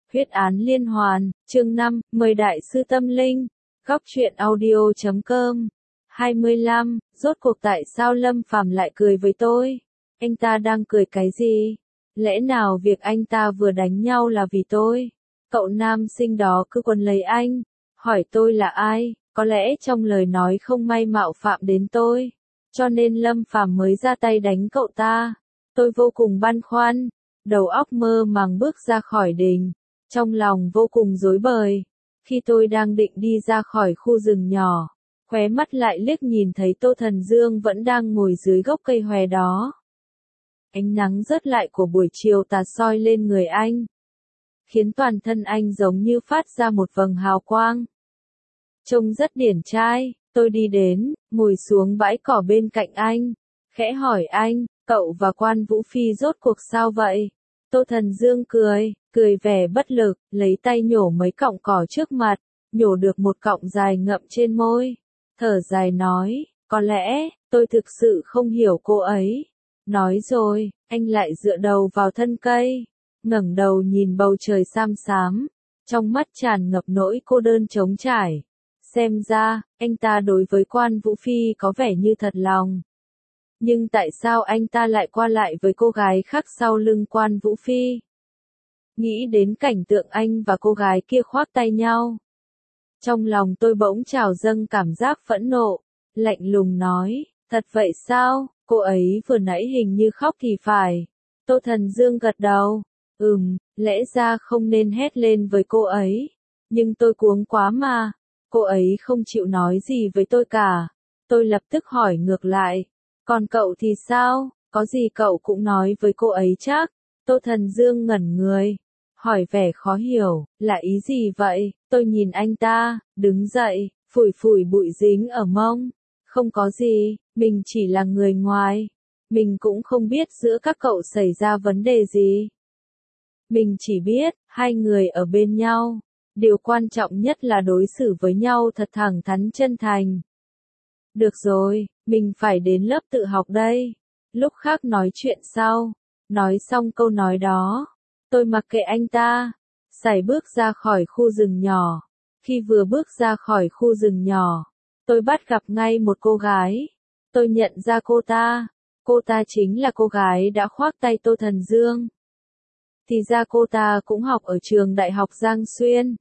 Huyết án liên hoàn, chương 5, mời đại sư tâm linh, góc truyện audio.com. 25, rốt cuộc tại sao Lâm Phàm lại cười với tôi? Anh ta đang cười cái gì? Lẽ nào việc anh ta vừa đánh nhau là vì tôi? Cậu nam sinh đó cứ quấn lấy anh, hỏi tôi là ai, có lẽ trong lời nói không may mạo phạm đến tôi, cho nên Lâm Phàm mới ra tay đánh cậu ta. Tôi vô cùng băn khoăn, đầu óc mơ màng bước ra khỏi đình, trong lòng vô cùng rối bời. Khi tôi đang định đi ra khỏi khu rừng nhỏ, khóe mắt lại liếc nhìn thấy Tô Thần Dương vẫn đang ngồi dưới gốc cây hòe đó. Ánh nắng rớt lại của buổi chiều tà soi lên người anh, khiến toàn thân anh giống như phát ra một vầng hào quang. Trông rất điển trai, tôi đi đến, ngồi xuống bãi cỏ bên cạnh anh, khẽ hỏi anh, cậu và Quan Vũ Phi rốt cuộc sao vậy? Tô Thần Dương cười vẻ bất lực, lấy tay nhổ mấy cọng cỏ trước mặt, nhổ được một cọng dài ngậm trên môi. Thở dài nói, có lẽ, tôi thực sự không hiểu cô ấy. Nói rồi, anh lại dựa đầu vào thân cây, ngẩng đầu nhìn bầu trời xám xám, trong mắt tràn ngập nỗi cô đơn trống trải. Xem ra, anh ta đối với Quan Vũ Phi có vẻ như thật lòng. Nhưng tại sao anh ta lại qua lại với cô gái khác sau lưng Quan Vũ Phi? Nghĩ đến cảnh tượng anh và cô gái kia khoác tay nhau, trong lòng tôi bỗng trào dâng cảm giác phẫn nộ, lạnh lùng nói, thật vậy sao, cô ấy vừa nãy hình như khóc thì phải. Tô Thần Dương gật đầu, lẽ ra không nên hét lên với cô ấy, nhưng tôi cuống quá mà, cô ấy không chịu nói gì với tôi cả. Tôi lập tức hỏi ngược lại, còn cậu thì sao, có gì cậu cũng nói với cô ấy chắc? Tô Thần Dương ngẩn người, hỏi vẻ khó hiểu, là ý gì vậy? Tôi nhìn anh ta, đứng dậy, phủi phủi bụi dính ở mông. Không có gì, mình chỉ là người ngoài. Mình cũng không biết giữa các cậu xảy ra vấn đề gì. Mình chỉ biết, hai người ở bên nhau. Điều quan trọng nhất là đối xử với nhau thật thẳng thắn chân thành. Được rồi, mình phải đến lớp tự học đây. Lúc khác nói chuyện sau. Nói xong câu nói đó, tôi mặc kệ anh ta, sải bước ra khỏi khu rừng nhỏ. Khi vừa bước ra khỏi khu rừng nhỏ, tôi bắt gặp ngay một cô gái. Tôi nhận ra cô ta chính là cô gái đã khoác tay Tô Thần Dương. Thì ra cô ta cũng học ở trường Đại học Giang Xuyên.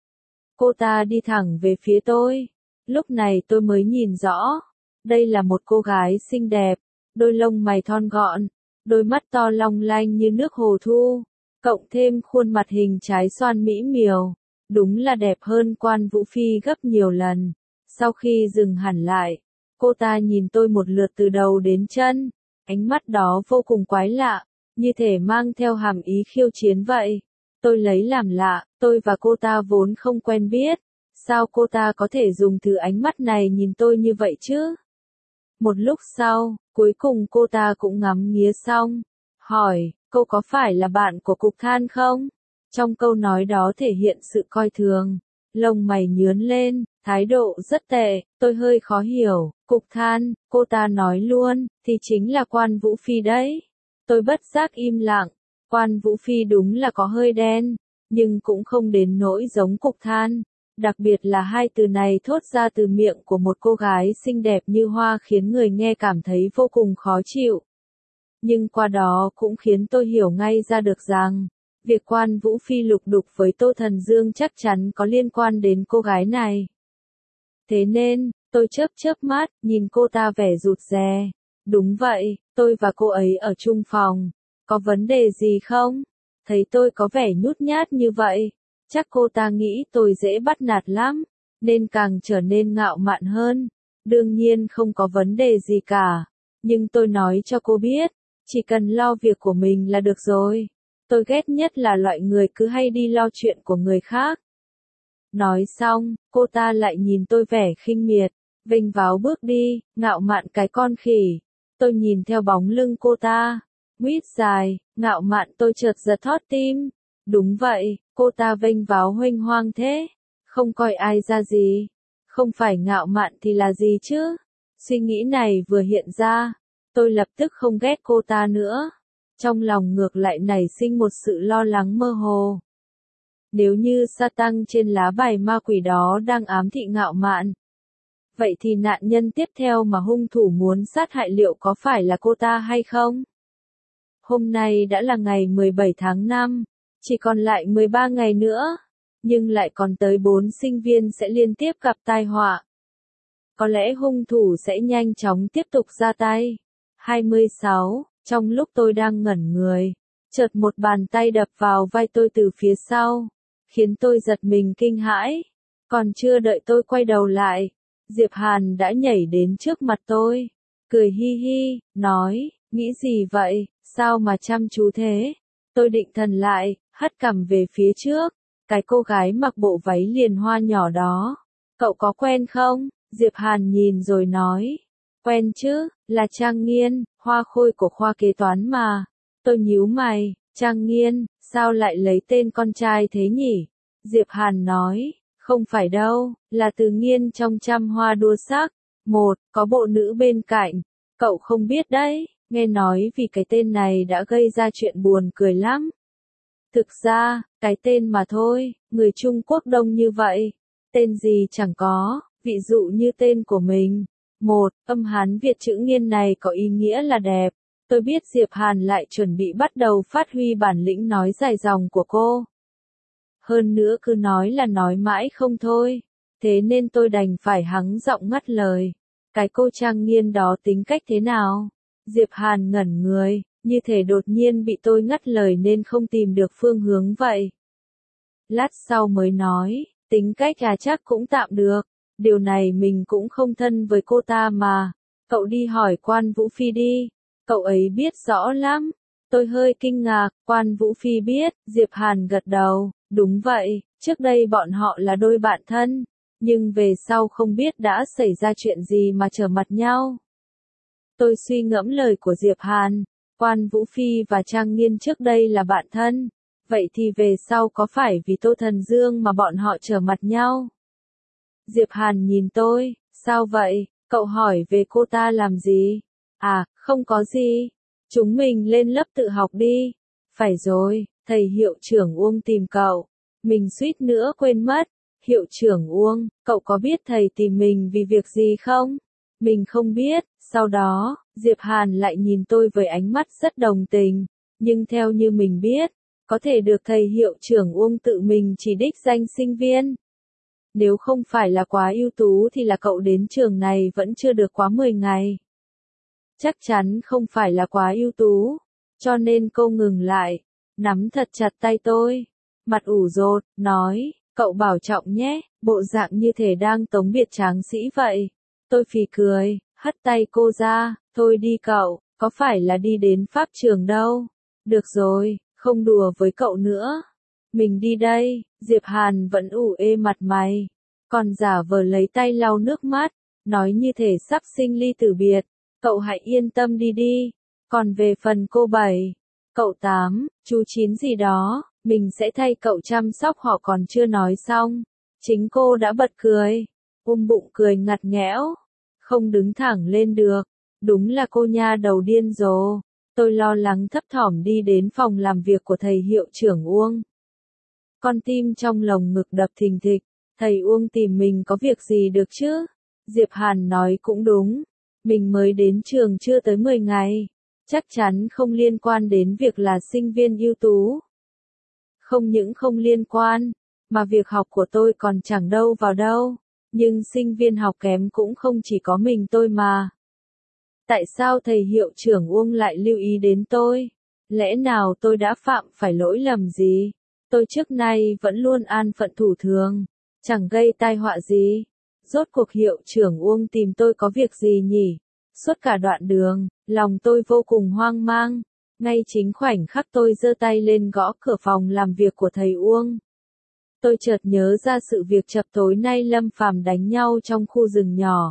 Cô ta đi thẳng về phía tôi. Lúc này tôi mới nhìn rõ, đây là một cô gái xinh đẹp, đôi lông mày thon gọn, đôi mắt to long lanh như nước hồ thu, cộng thêm khuôn mặt hình trái xoan mỹ miều, đúng là đẹp hơn Quan Vũ Phi gấp nhiều lần. Sau khi dừng hẳn lại, cô ta nhìn tôi một lượt từ đầu đến chân, ánh mắt đó vô cùng quái lạ, như thể mang theo hàm ý khiêu chiến vậy. Tôi lấy làm lạ, tôi và cô ta vốn không quen biết, sao cô ta có thể dùng thứ ánh mắt này nhìn tôi như vậy chứ? Một lúc sau, cuối cùng cô ta cũng ngắm nghía xong, hỏi, cô có phải là bạn của Cục Than không? Trong câu nói đó thể hiện sự coi thường, lông mày nhướng lên, thái độ rất tệ. Tôi hơi khó hiểu, Cục Than, cô ta nói luôn, thì chính là Quan Vũ Phi đấy. Tôi bất giác im lặng, Quan Vũ Phi đúng là có hơi đen, nhưng cũng không đến nỗi giống Cục Than. Đặc biệt là hai từ này thốt ra từ miệng của một cô gái xinh đẹp như hoa khiến người nghe cảm thấy vô cùng khó chịu. Nhưng qua đó cũng khiến tôi hiểu ngay ra được rằng, việc Quan Vũ Phi lục đục với Tô Thần Dương chắc chắn có liên quan đến cô gái này. Thế nên, tôi chớp mắt, nhìn cô ta vẻ rụt rè. Đúng vậy, tôi và cô ấy ở chung phòng. Có vấn đề gì không? Thấy tôi có vẻ nhút nhát như vậy, chắc cô ta nghĩ tôi dễ bắt nạt lắm, nên càng trở nên ngạo mạn hơn. Đương nhiên không có vấn đề gì cả, nhưng tôi nói cho cô biết, chỉ cần lo việc của mình là được rồi. Tôi ghét nhất là loại người cứ hay đi lo chuyện của người khác. Nói xong, cô ta lại nhìn tôi vẻ khinh miệt, vênh váo bước đi, ngạo mạn cái con khỉ. Tôi nhìn theo bóng lưng cô ta, huýt dài, ngạo mạn. Tôi chợt giật thót tim. Đúng vậy, cô ta vênh váo huênh hoang thế, không coi ai ra gì. Không phải ngạo mạn thì là gì chứ? Suy nghĩ này vừa hiện ra, tôi lập tức không ghét cô ta nữa. Trong lòng ngược lại nảy sinh một sự lo lắng mơ hồ. Nếu như sa tăng trên lá bài ma quỷ đó đang ám thị Ngạo Mạn, vậy thì nạn nhân tiếp theo mà hung thủ muốn sát hại liệu có phải là cô ta hay không? Hôm nay đã là ngày 17 tháng 5, chỉ còn lại 13 ngày nữa, nhưng lại còn tới 4 sinh viên sẽ liên tiếp gặp tai họa. Có lẽ hung thủ sẽ nhanh chóng tiếp tục ra tay. 26. Trong lúc tôi đang ngẩn người, chợt một bàn tay đập vào vai tôi từ phía sau, khiến tôi giật mình kinh hãi. Còn chưa đợi tôi quay đầu lại, Diệp Hàn đã nhảy đến trước mặt tôi, cười hi hi, nói, nghĩ gì vậy, sao mà chăm chú thế? Tôi định thần lại, hất cằm về phía trước, cái cô gái mặc bộ váy liền hoa nhỏ đó. Cậu có quen không? Diệp Hàn nhìn rồi nói, quen chứ, là Trang Nghiên, hoa khôi của khoa kế toán mà. Tôi nhíu mày, Trang Nghiên, sao lại lấy tên con trai thế nhỉ? Diệp Hàn nói, không phải đâu, là Từ Nghiên trong Trăm Hoa Đua Sắc. Một, có bộ nữ bên cạnh, cậu không biết đấy, nghe nói vì cái tên này đã gây ra chuyện buồn cười lắm. Thực ra, cái tên mà thôi, người Trung Quốc đông như vậy, tên gì chẳng có, ví dụ như tên của mình. Một, âm Hán Việt chữ Nghiên này có ý nghĩa là đẹp. Tôi biết Diệp Hàn lại chuẩn bị bắt đầu phát huy bản lĩnh nói dài dòng của cô. Hơn nữa cứ nói là nói mãi không thôi, thế nên tôi đành phải hắng giọng ngắt lời. Cái cô Trang Nghiên đó tính cách thế nào? Diệp Hàn ngẩn người, như thể đột nhiên bị tôi ngắt lời nên không tìm được phương hướng vậy. Lát sau mới nói, tính cách chắc cũng tạm được, điều này mình cũng không thân với cô ta mà. Cậu đi hỏi Quan Vũ Phi đi, cậu ấy biết rõ lắm. Tôi hơi kinh ngạc, Quan Vũ Phi biết, Diệp Hàn gật đầu, đúng vậy, trước đây bọn họ là đôi bạn thân, nhưng về sau không biết đã xảy ra chuyện gì mà trở mặt nhau. Tôi suy ngẫm lời của Diệp Hàn, Quan Vũ Phi và Trang Nghiên trước đây là bạn thân, vậy thì về sau có phải vì Tô Thần Dương mà bọn họ trở mặt nhau? Diệp Hàn nhìn tôi, sao vậy, cậu hỏi về cô ta làm gì? À, không có gì, chúng mình lên lớp tự học đi. Phải rồi, thầy hiệu trưởng Uông tìm cậu, mình suýt nữa quên mất. Hiệu trưởng Uông, cậu có biết thầy tìm mình vì việc gì không? Mình không biết. Sau đó, Diệp Hàn lại nhìn tôi với ánh mắt rất đồng tình, nhưng theo như mình biết, có thể được thầy hiệu trưởng Uông tự mình chỉ đích danh sinh viên. Nếu không phải là quá ưu tú thì là cậu đến trường này vẫn chưa được quá 10 ngày. Chắc chắn không phải là quá ưu tú, cho nên cô ngừng lại, nắm thật chặt tay tôi, mặt ủ rột, nói, cậu bảo trọng nhé, bộ dạng như thể đang tống biệt tráng sĩ vậy. Tôi phì cười, hất tay cô ra, thôi đi cậu, có phải là đi đến pháp trường đâu. Được rồi, không đùa với cậu nữa. Mình đi đây, Diệp Hàn vẫn ủ ê mặt mày, còn giả vờ lấy tay lau nước mắt, nói như thể sắp sinh ly tử biệt. Cậu hãy yên tâm đi đi. Còn về phần cô 7, cậu 8, chú 9 gì đó, mình sẽ thay cậu chăm sóc họ còn chưa nói xong. Chính cô đã bật cười, bụng cười ngặt nghẽo, không đứng thẳng lên được. Đúng là cô nha đầu điên rồ. Tôi lo lắng thấp thỏm đi đến phòng làm việc của thầy hiệu trưởng Uông. Con tim trong lồng ngực đập thình thịch, thầy Uông tìm mình có việc gì được chứ? Diệp Hàn nói cũng đúng, mình mới đến trường chưa tới 10 ngày, chắc chắn không liên quan đến việc là sinh viên ưu tú. Không những không liên quan, mà việc học của tôi còn chẳng đâu vào đâu, nhưng sinh viên học kém cũng không chỉ có mình tôi mà. Tại sao thầy hiệu trưởng Uông lại lưu ý đến tôi? Lẽ nào tôi đã phạm phải lỗi lầm gì? Tôi trước nay vẫn luôn an phận thủ thường, chẳng gây tai họa gì. Rốt cuộc hiệu trưởng Uông tìm tôi có việc gì nhỉ? Suốt cả đoạn đường, lòng tôi vô cùng hoang mang. Ngay chính khoảnh khắc tôi giơ tay lên gõ cửa phòng làm việc của thầy Uông, tôi chợt nhớ ra sự việc chập tối nay Lâm Phàm đánh nhau trong khu rừng nhỏ.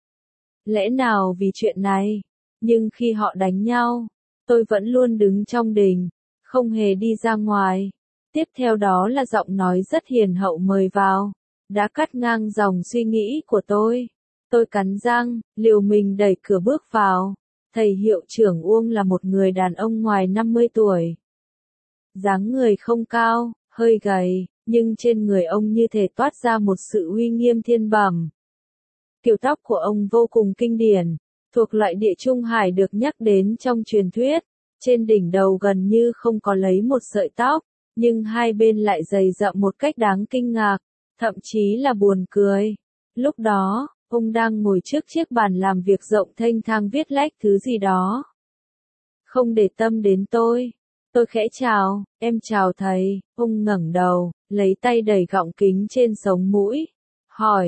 Lẽ nào vì chuyện này? Nhưng khi họ đánh nhau, tôi vẫn luôn đứng trong đình, không hề đi ra ngoài. Tiếp theo đó là giọng nói rất hiền hậu mời vào, đã cắt ngang dòng suy nghĩ của tôi. Tôi cắn răng, liều mình đẩy cửa bước vào. Thầy hiệu trưởng Uông là một người đàn ông ngoài 50 tuổi. Dáng người không cao, hơi gầy, nhưng trên người ông như thể toát ra một sự uy nghiêm thiên bẩm. Kiểu tóc của ông vô cùng kinh điển, thuộc loại địa trung hải được nhắc đến trong truyền thuyết. Trên đỉnh đầu gần như không có lấy một sợi tóc, nhưng hai bên lại dày rậm một cách đáng kinh ngạc, thậm chí là buồn cười. Lúc đó, ông đang ngồi trước chiếc bàn làm việc rộng thênh thang viết lách thứ gì đó. Không để tâm đến tôi. Tôi khẽ chào, em chào thầy. Ông ngẩng đầu, lấy tay đẩy gọng kính trên sống mũi. Hỏi,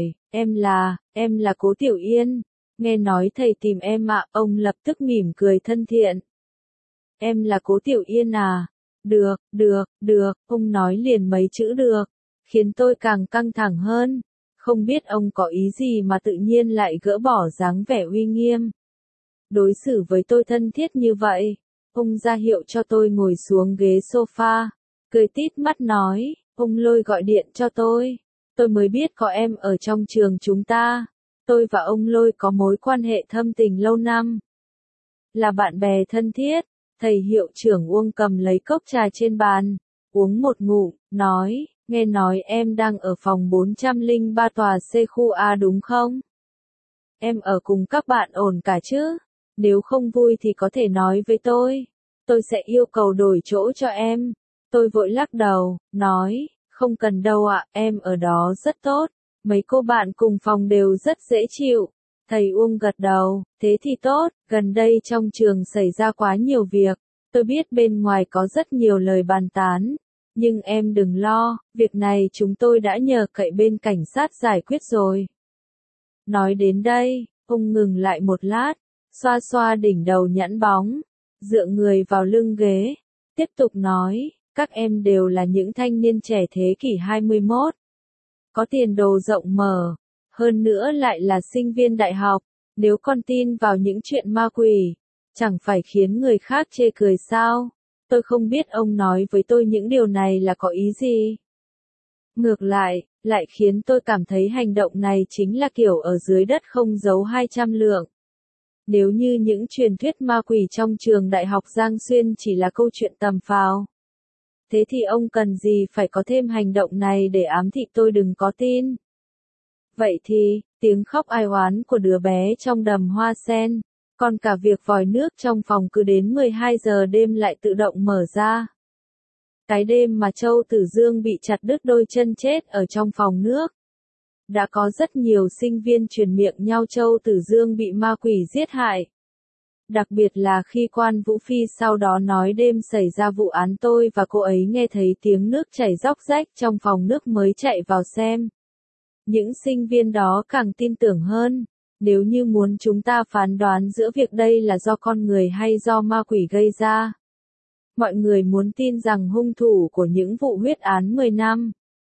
em là Cố Tiểu Yên. Nghe nói thầy tìm em ạ. Ông lập tức mỉm cười thân thiện. Em là Cố Tiểu Yên à? Được, ông nói liền mấy chữ được, khiến tôi càng căng thẳng hơn. Không biết ông có ý gì mà tự nhiên lại gỡ bỏ dáng vẻ uy nghiêm. Đối xử với tôi thân thiết như vậy. Ông ra hiệu cho tôi ngồi xuống ghế sofa, cười tít mắt nói, ông Lôi gọi điện cho tôi. Tôi mới biết có em ở trong trường chúng ta. Tôi và ông Lôi có mối quan hệ thâm tình lâu năm. Là bạn bè thân thiết. Thầy hiệu trưởng Uông cầm lấy cốc trà trên bàn, uống một ngụm, nói, nghe nói em đang ở phòng 403 tòa C khu A đúng không? Em ở cùng các bạn ổn cả chứ? Nếu không vui thì có thể nói với tôi sẽ yêu cầu đổi chỗ cho em. Tôi vội lắc đầu, nói, không cần đâu ạ, em ở đó rất tốt, mấy cô bạn cùng phòng đều rất dễ chịu. Thầy Uông gật đầu, thế thì tốt, gần đây trong trường xảy ra quá nhiều việc, tôi biết bên ngoài có rất nhiều lời bàn tán, nhưng em đừng lo, việc này chúng tôi đã nhờ cậy bên cảnh sát giải quyết rồi. Nói đến đây, ông ngừng lại một lát, xoa xoa đỉnh đầu nhẵn bóng, dựa người vào lưng ghế, tiếp tục nói, các em đều là những thanh niên trẻ thế kỷ 21, có tiền đồ rộng mở. Hơn nữa lại là sinh viên đại học, nếu con tin vào những chuyện ma quỷ, chẳng phải khiến người khác chê cười sao? Tôi không biết ông nói với tôi những điều này là có ý gì. Ngược lại khiến tôi cảm thấy hành động này chính là kiểu ở dưới đất không giấu 200 lượng. Nếu như những truyền thuyết ma quỷ trong trường đại học Giang Xuyên chỉ là câu chuyện tầm phào, thế thì ông cần gì phải có thêm hành động này để ám thị tôi đừng có tin. Vậy thì, tiếng khóc ai oán của đứa bé trong đầm hoa sen, còn cả việc vòi nước trong phòng cứ đến 12 giờ đêm lại tự động mở ra. Cái đêm mà Châu Tử Dương bị chặt đứt đôi chân chết ở trong phòng nước. Đã có rất nhiều sinh viên truyền miệng nhau Châu Tử Dương bị ma quỷ giết hại. Đặc biệt là khi Quan Vũ Phi sau đó nói đêm xảy ra vụ án tôi và cô ấy nghe thấy tiếng nước chảy róc rách trong phòng nước mới chạy vào xem. Những sinh viên đó càng tin tưởng hơn, nếu như muốn chúng ta phán đoán giữa việc đây là do con người hay do ma quỷ gây ra. Mọi người muốn tin rằng hung thủ của những vụ huyết án 10 năm,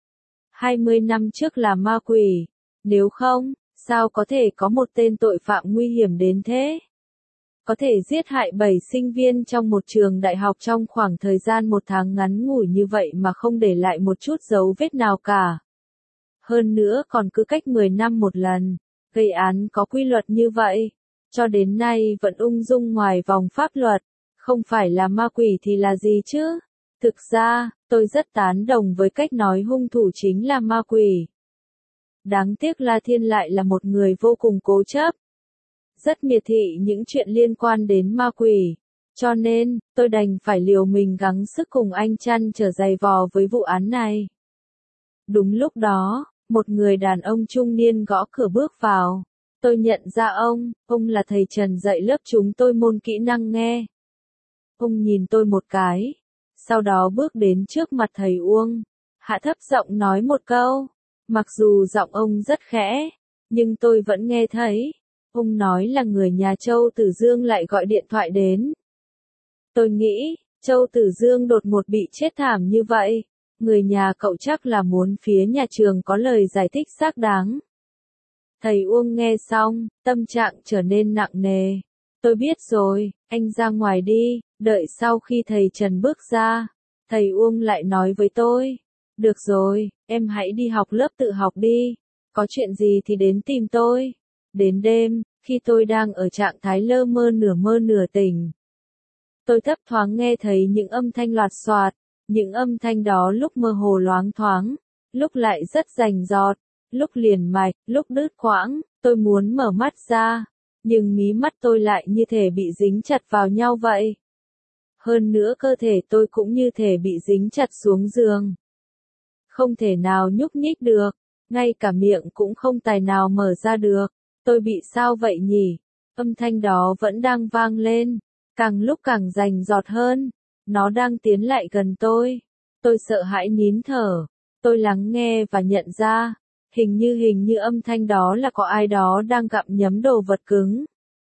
20 năm trước là ma quỷ, nếu không, sao có thể có một tên tội phạm nguy hiểm đến thế? Có thể giết hại 7 sinh viên trong một trường đại học trong khoảng thời gian 1 tháng ngắn ngủi như vậy mà không để lại một chút dấu vết nào cả. Hơn nữa còn cứ cách 10 năm một lần, gây án có quy luật như vậy, cho đến nay vẫn ung dung ngoài vòng pháp luật, không phải là ma quỷ thì là gì chứ? Thực ra, tôi rất tán đồng với cách nói hung thủ chính là ma quỷ. Đáng tiếc La Thiên lại là một người vô cùng cố chấp, rất miệt thị những chuyện liên quan đến ma quỷ, cho nên, tôi đành phải liều mình gắng sức cùng anh chăn trở giày vò với vụ án này. Đúng lúc đó, một người đàn ông trung niên gõ cửa bước vào. Tôi nhận ra ông là thầy Trần dạy lớp chúng tôi môn kỹ năng nghe. Ông nhìn tôi một cái, sau đó bước đến trước mặt thầy Uông, hạ thấp giọng nói một câu. Mặc dù giọng ông rất khẽ, nhưng tôi vẫn nghe thấy. Ông nói là người nhà Châu Tử Dương lại gọi điện thoại đến. Tôi nghĩ, Châu Tử Dương đột ngột bị chết thảm như vậy. Người nhà cậu chắc là muốn phía nhà trường có lời giải thích xác đáng. Thầy Uông nghe xong, tâm trạng trở nên nặng nề. Tôi biết rồi, anh ra ngoài đi, đợi sau khi thầy Trần bước ra. Thầy Uông lại nói với tôi. Được rồi, em hãy đi học lớp tự học đi. Có chuyện gì thì đến tìm tôi. Đến đêm, khi tôi đang ở trạng thái lơ mơ nửa tỉnh. Tôi thấp thoáng nghe thấy những âm thanh loạt soạt. Những âm thanh đó lúc mơ hồ loáng thoáng, lúc lại rất rành rọt, lúc liền mạch, lúc đứt quãng, tôi muốn mở mắt ra, nhưng mí mắt tôi lại như thể bị dính chặt vào nhau vậy. Hơn nữa cơ thể tôi cũng như thể bị dính chặt xuống giường. Không thể nào nhúc nhích được, ngay cả miệng cũng không tài nào mở ra được. Tôi bị sao vậy nhỉ? Âm thanh đó vẫn đang vang lên, càng lúc càng rành rọt hơn. Nó đang tiến lại gần tôi. Tôi sợ hãi nín thở. Tôi lắng nghe và nhận ra, hình như âm thanh đó là có ai đó đang gặm nhấm đồ vật cứng.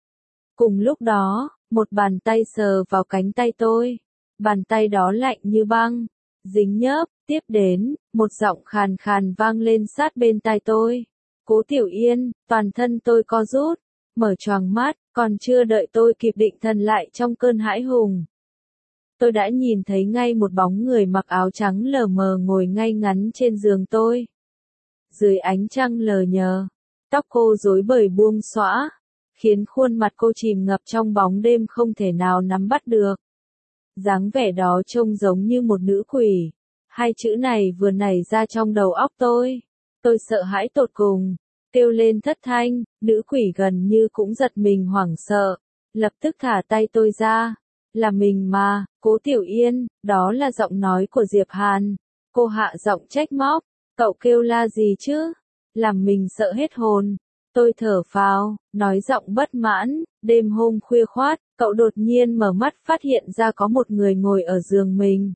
Cùng lúc đó, một bàn tay sờ vào cánh tay tôi. Bàn tay đó lạnh như băng, dính nhớp. Tiếp đến, một giọng khàn khàn vang lên sát bên tai tôi. Cố Tiểu Yên, toàn thân tôi co rút, mở choàng mắt, còn chưa đợi tôi kịp định thần lại trong cơn hãi hùng. Tôi đã nhìn thấy ngay một bóng người mặc áo trắng lờ mờ ngồi ngay ngắn trên giường tôi. Dưới ánh trăng lờ nhờ, tóc cô rối bời buông xõa, khiến khuôn mặt cô chìm ngập trong bóng đêm không thể nào nắm bắt được. Dáng vẻ đó trông giống như một nữ quỷ. Hai chữ này vừa nảy ra trong đầu óc tôi. Tôi sợ hãi tột cùng, kêu lên thất thanh, nữ quỷ gần như cũng giật mình hoảng sợ, lập tức thả tay tôi ra. Là mình mà, Cố Tiểu Yên, đó là giọng nói của Diệp Hàn. Cô hạ giọng trách móc, cậu kêu la gì chứ? Làm mình sợ hết hồn. Tôi thở phào, nói giọng bất mãn, đêm hôm khuya khoát, cậu đột nhiên mở mắt phát hiện ra có một người ngồi ở giường mình.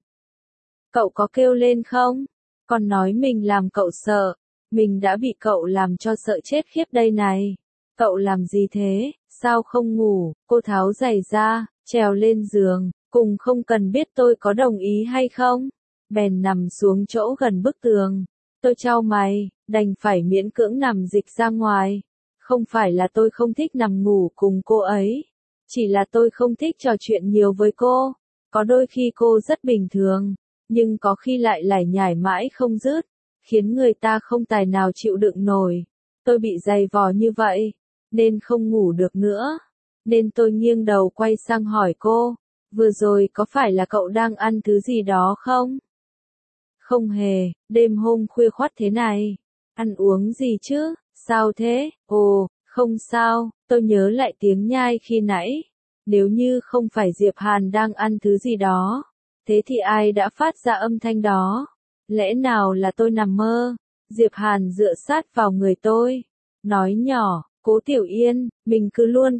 Cậu có kêu lên không? Còn nói mình làm cậu sợ. Mình đã bị cậu làm cho sợ chết khiếp đây này. Cậu làm gì thế? Sao không ngủ? Cô tháo giày ra, trèo lên giường, cùng không cần biết tôi có đồng ý hay không. Bèn nằm xuống chỗ gần bức tường. Tôi chau mày, đành phải miễn cưỡng nằm dịch ra ngoài. Không phải là tôi không thích nằm ngủ cùng cô ấy. Chỉ là tôi không thích trò chuyện nhiều với cô. Có đôi khi cô rất bình thường, nhưng có khi lại lải nhải mãi không dứt, khiến người ta không tài nào chịu đựng nổi. Tôi bị dày vò như vậy, nên không ngủ được nữa. Nên tôi nghiêng đầu quay sang hỏi cô, vừa rồi có phải là cậu đang ăn thứ gì đó không? Không hề, đêm hôm khuya khoắt thế này. Ăn uống gì chứ, sao thế? Ồ, không sao, tôi nhớ lại tiếng nhai khi nãy. Nếu như không phải Diệp Hàn đang ăn thứ gì đó, thế thì ai đã phát ra âm thanh đó? Lẽ nào là tôi nằm mơ? Diệp Hàn dựa sát vào người tôi, nói nhỏ, Cố Tiểu Yên, mình cứ luôn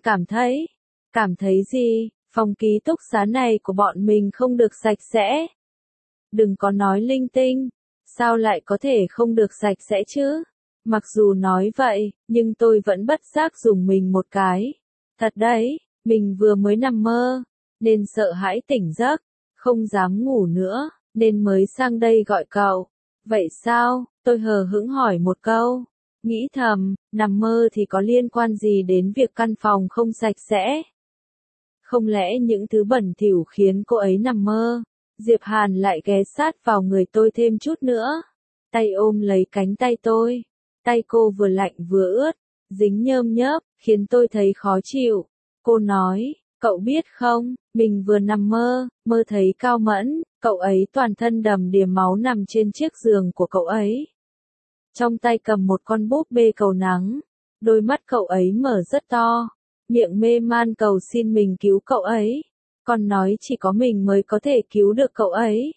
cảm thấy gì? Phòng ký túc xá này của bọn mình không được sạch sẽ. Đừng có nói linh tinh, sao lại có thể không được sạch sẽ chứ? Mặc dù nói vậy, nhưng tôi vẫn bất giác dùng mình một cái. Thật đấy, mình vừa mới nằm mơ, nên sợ hãi tỉnh giấc, không dám ngủ nữa, nên mới sang đây gọi cậu. Vậy sao? Tôi hờ hững hỏi một câu. Nghĩ thầm, nằm mơ thì có liên quan gì đến việc căn phòng không sạch sẽ? Không lẽ những thứ bẩn thỉu khiến cô ấy nằm mơ? Diệp Hàn lại ghé sát vào người tôi thêm chút nữa. Tay ôm lấy cánh tay tôi. Tay cô vừa lạnh vừa ướt, dính nhơm nhớp, khiến tôi thấy khó chịu. Cô nói, cậu biết không, mình vừa nằm mơ thấy Cao Mẫn, cậu ấy toàn thân đầm đìa máu nằm trên chiếc giường của cậu ấy. Trong tay cầm một con búp bê cầu nắng, đôi mắt cậu ấy mở rất to, miệng mê man cầu xin mình cứu cậu ấy, còn nói chỉ có mình mới có thể cứu được cậu ấy.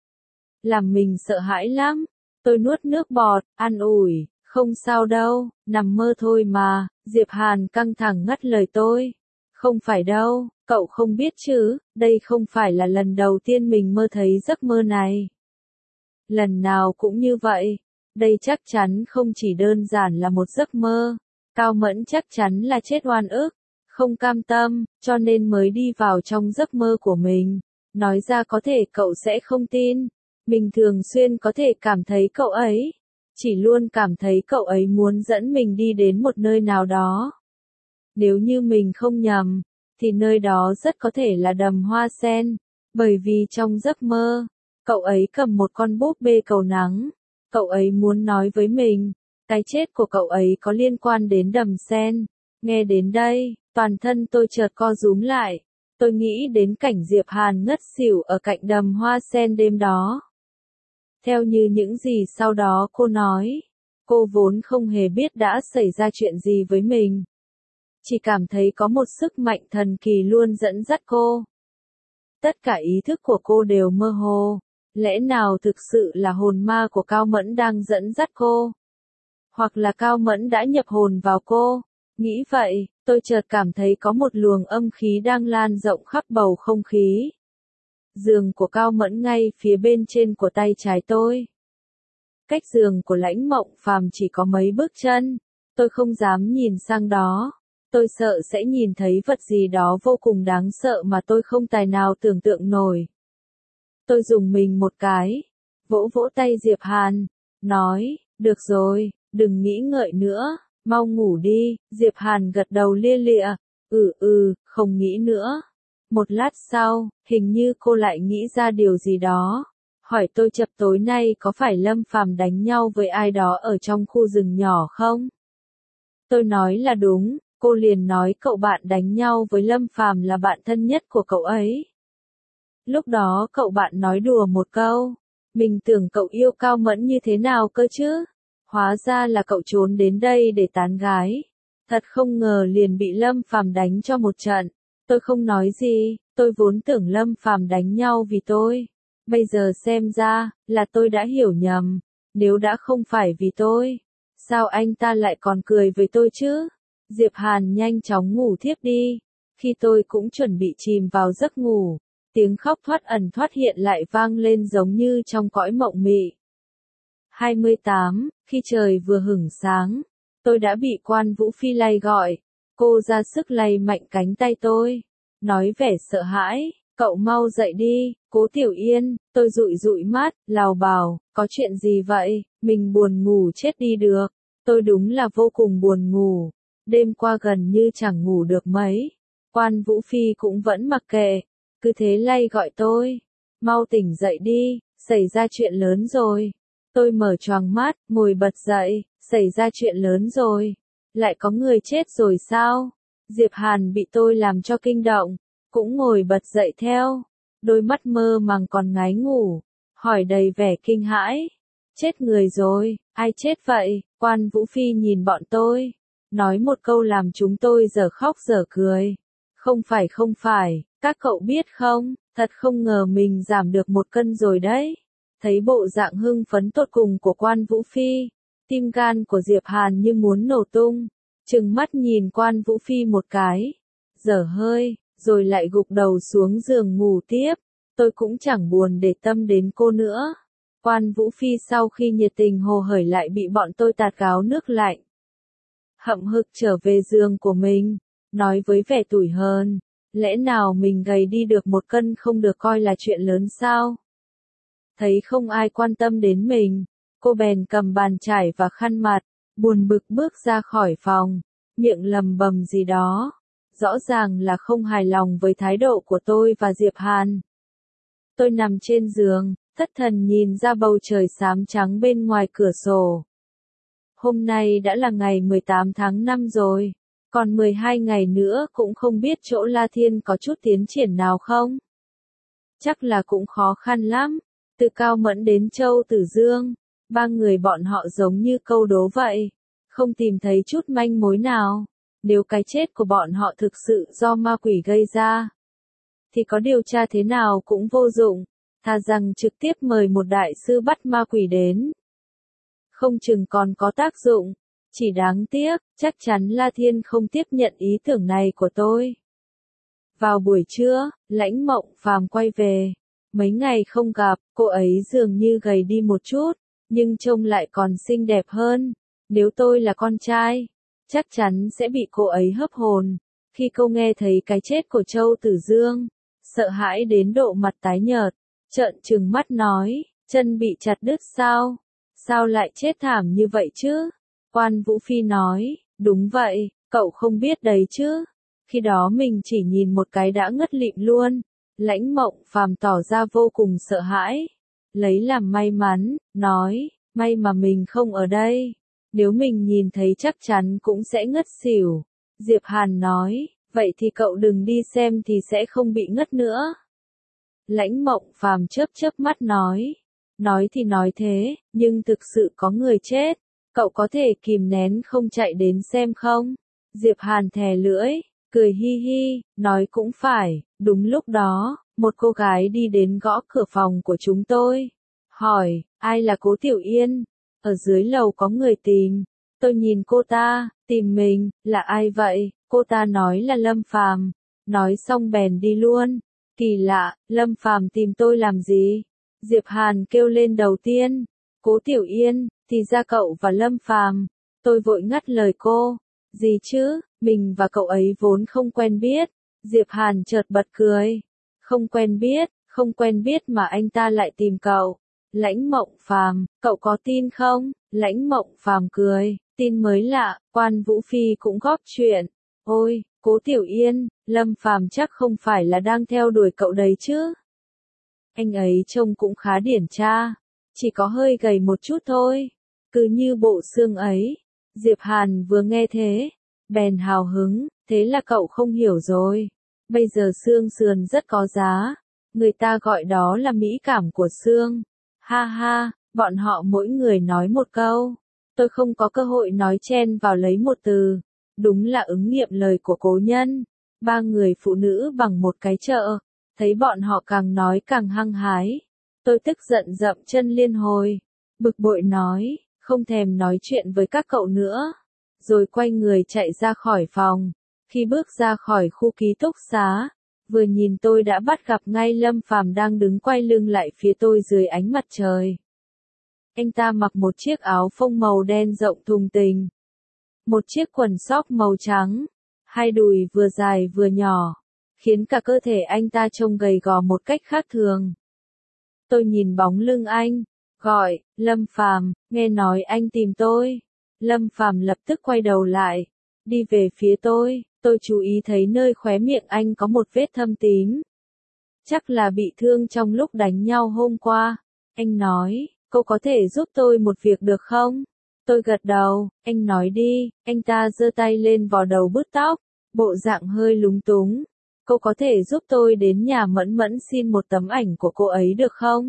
Làm mình sợ hãi lắm, tôi nuốt nước bọt, an ủi, không sao đâu, nằm mơ thôi mà. Diệp Hàn căng thẳng ngắt lời tôi. Không phải đâu, cậu không biết chứ, đây không phải là lần đầu tiên mình mơ thấy giấc mơ này. Lần nào cũng như vậy, đây chắc chắn không chỉ đơn giản là một giấc mơ. Cao Mẫn chắc chắn là chết oan ức, không cam tâm, cho nên mới đi vào trong giấc mơ của mình. Nói ra có thể cậu sẽ không tin, mình thường xuyên có thể cảm thấy cậu ấy. Chỉ luôn cảm thấy cậu ấy muốn dẫn mình đi đến một nơi nào đó. Nếu như mình không nhầm, thì nơi đó rất có thể là đầm hoa sen, bởi vì trong giấc mơ, cậu ấy cầm một con búp bê cầu nắng, cậu ấy muốn nói với mình, cái chết của cậu ấy có liên quan đến đầm sen. Nghe đến đây, toàn thân tôi chợt co rúm lại, Tôi nghĩ đến cảnh Diệp Hàn ngất xỉu ở cạnh đầm hoa sen đêm đó. Theo như những gì sau đó cô nói, cô vốn không hề biết đã xảy ra chuyện gì với mình. Chỉ cảm thấy có một sức mạnh thần kỳ luôn dẫn dắt cô. Tất cả ý thức của cô đều mơ hồ. Lẽ nào thực sự là hồn ma của Cao Mẫn đang dẫn dắt cô? Hoặc là Cao Mẫn đã nhập hồn vào cô? Nghĩ vậy, tôi chợt cảm thấy có một luồng âm khí đang lan rộng khắp bầu không khí. Giường của Cao Mẫn ngay phía bên trên của tay trái tôi. Cách giường của Lãnh Mộng Phàm chỉ có mấy bước chân. Tôi không dám nhìn sang đó. Tôi sợ sẽ nhìn thấy vật gì đó vô cùng đáng sợ mà tôi không tài nào tưởng tượng nổi. Tôi dùng mình một cái, vỗ vỗ tay Diệp Hàn, nói, được rồi, đừng nghĩ ngợi nữa, mau ngủ đi. Diệp Hàn gật đầu lia lịa, không nghĩ nữa. Một lát sau, hình như cô lại nghĩ ra điều gì đó. Hỏi tôi chập tối nay có phải Lâm Phàm đánh nhau với ai đó ở trong khu rừng nhỏ không? Tôi nói là đúng, cô liền nói cậu bạn đánh nhau với Lâm Phàm là bạn thân nhất của cậu ấy. Lúc đó cậu bạn nói đùa một câu, mình tưởng cậu yêu Cao Mẫn như thế nào cơ chứ? Hóa ra là cậu trốn đến đây để tán gái. Thật không ngờ liền bị Lâm Phàm đánh cho một trận. Tôi không nói gì, tôi vốn tưởng Lâm Phàm đánh nhau vì tôi. Bây giờ xem ra, là tôi đã hiểu nhầm. Nếu đã không phải vì tôi, sao anh ta lại còn cười với tôi chứ? Diệp Hàn nhanh chóng ngủ thiếp đi. Khi tôi cũng chuẩn bị chìm vào giấc ngủ, tiếng khóc thoát ẩn thoát hiện lại vang lên giống như trong cõi mộng mị. 28, khi trời vừa hửng sáng, tôi đã bị Quan Vũ Phi lay gọi. Cô ra sức lay mạnh cánh tay tôi, nói vẻ sợ hãi, cậu mau dậy đi, Cố Tiểu Yên. Tôi dụi dụi mắt, lào bảo, có chuyện gì vậy, mình buồn ngủ chết đi được. Tôi đúng là vô cùng buồn ngủ, đêm qua gần như chẳng ngủ được mấy. Quan Vũ Phi cũng vẫn mặc kệ, cứ thế lay gọi tôi, mau tỉnh dậy đi, xảy ra chuyện lớn rồi. Tôi mở choàng mắt, ngồi bật dậy, xảy ra chuyện lớn rồi. Lại có người chết rồi sao? Diệp Hàn bị tôi làm cho kinh động, cũng ngồi bật dậy theo, đôi mắt mơ màng còn ngái ngủ, hỏi đầy vẻ kinh hãi. Chết người rồi, ai chết vậy? Quan Vũ Phi nhìn bọn tôi, nói một câu làm chúng tôi dở khóc dở cười. Không phải, các cậu biết không, thật không ngờ mình giảm được 1 cân rồi đấy. Thấy bộ dạng hưng phấn tột cùng của Quan Vũ Phi, tim gan của Diệp Hàn như muốn nổ tung, trừng mắt nhìn Quan Vũ Phi một cái, dở hơi, rồi lại gục đầu xuống giường ngủ tiếp. Tôi cũng chẳng buồn để tâm đến cô nữa. Quan Vũ Phi sau khi nhiệt tình hồ hởi lại bị bọn tôi tạt gáo nước lạnh. Hậm hực trở về giường của mình, nói với vẻ tủi hờn, lẽ nào mình gầy đi được 1 cân không được coi là chuyện lớn sao? Thấy không ai quan tâm đến mình, cô bèn cầm bàn chải và khăn mặt, buồn bực bước ra khỏi phòng, miệng lầm bầm gì đó, rõ ràng là không hài lòng với thái độ của tôi và Diệp Hàn. Tôi nằm trên giường, thất thần nhìn ra bầu trời xám trắng bên ngoài cửa sổ. Hôm nay đã là ngày 18 tháng 5 rồi, còn 12 ngày nữa cũng không biết chỗ La Thiên có chút tiến triển nào không. Chắc là cũng khó khăn lắm, từ Cao Mẫn đến Châu Tử Dương, 3 người bọn họ giống như câu đố vậy, không tìm thấy chút manh mối nào. Nếu cái chết của bọn họ thực sự do ma quỷ gây ra, thì có điều tra thế nào cũng vô dụng, thà rằng trực tiếp mời một đại sư bắt ma quỷ đến. Không chừng còn có tác dụng, chỉ đáng tiếc, chắc chắn La Thiên không tiếp nhận ý tưởng này của tôi. Vào buổi trưa, Lãnh Mộng Phàm quay về. Mấy ngày không gặp, cô ấy dường như gầy đi một chút, nhưng trông lại còn xinh đẹp hơn. Nếu tôi là con trai, chắc chắn sẽ bị cô ấy hấp hồn. Khi cô nghe thấy cái chết của Châu Tử Dương, sợ hãi đến độ mặt tái nhợt, trợn trừng mắt nói, chân bị chặt đứt sao? Sao lại chết thảm như vậy chứ? Quan Vũ Phi nói, đúng vậy, cậu không biết đấy chứ. Khi đó mình chỉ nhìn một cái đã ngất lịm luôn. Lãnh Mộng Phàm tỏ ra vô cùng sợ hãi. Lấy làm may mắn, nói, may mà mình không ở đây. Nếu mình nhìn thấy chắc chắn cũng sẽ ngất xỉu. Diệp Hàn nói, Vậy thì cậu đừng đi xem thì sẽ không bị ngất nữa. Lãnh Mộng Phàm chớp chớp mắt nói. Nói thì nói thế, nhưng thực sự có người chết. Cậu có thể kìm nén không chạy đến xem không? Diệp Hàn thè lưỡi, cười hi hi, nói cũng phải. Đúng lúc đó, một cô gái đi đến gõ cửa phòng của chúng tôi. Hỏi, ai là Cố Tiểu Yên? Ở dưới lầu có người tìm. Tôi nhìn cô ta, tìm mình, là ai vậy? Cô ta nói là Lâm Phàm. Nói xong bèn đi luôn. Kỳ lạ, Lâm Phàm tìm tôi làm gì? Diệp Hàn kêu lên đầu tiên. Cố Tiểu Yên, thì ra cậu và Lâm Phàm. Tôi vội ngắt lời cô. Gì chứ, mình và cậu ấy vốn không quen biết. Diệp Hàn chợt bật cười. Không quen biết mà anh ta lại tìm cậu. Lãnh Mộng Phàm, cậu có tin không? Lãnh Mộng Phàm cười, tin mới lạ, Quan Vũ Phi cũng góp chuyện. Ôi, Cố Tiểu Yên, Lâm Phàm chắc không phải là đang theo đuổi cậu đấy chứ? Anh ấy trông cũng khá điển trai, chỉ có hơi gầy một chút thôi, cứ như bộ xương ấy. Diệp Hàn vừa nghe thế, bèn hào hứng, thế là cậu không hiểu rồi. Bây giờ xương sườn rất có giá, người ta gọi đó là mỹ cảm của xương. Ha ha, bọn họ mỗi người nói một câu. Tôi không có cơ hội nói chen vào lấy một từ. Đúng là ứng nghiệm lời của cố nhân. Ba người phụ nữ bằng một cái chợ. Thấy bọn họ càng nói càng hăng hái. Tôi tức giận dậm chân liên hồi. Bực bội nói, không thèm nói chuyện với các cậu nữa. Rồi quay người chạy ra khỏi phòng. Khi bước ra khỏi khu ký túc xá, vừa nhìn tôi đã bắt gặp ngay Lâm Phàm đang đứng quay lưng lại phía tôi dưới ánh mặt trời. Anh ta mặc một chiếc áo phông màu đen rộng thùng thình, một chiếc quần sóc màu trắng, hai đùi vừa dài vừa nhỏ, khiến cả cơ thể anh ta trông gầy gò một cách khác thường. Tôi nhìn bóng lưng anh, gọi, Lâm Phàm, nghe nói anh tìm tôi. Lâm Phàm lập tức quay đầu lại, đi về phía tôi chú ý thấy nơi khóe miệng anh có một vết thâm tím. Chắc là bị thương trong lúc đánh nhau hôm qua. Anh nói, cô có thể giúp tôi một việc được không? Tôi gật đầu, anh nói đi. Anh ta giơ tay lên vò đầu bứt tóc, bộ dạng hơi lúng túng. Cô có thể giúp tôi đến nhà Mẫn Mẫn xin một tấm ảnh của cô ấy được không?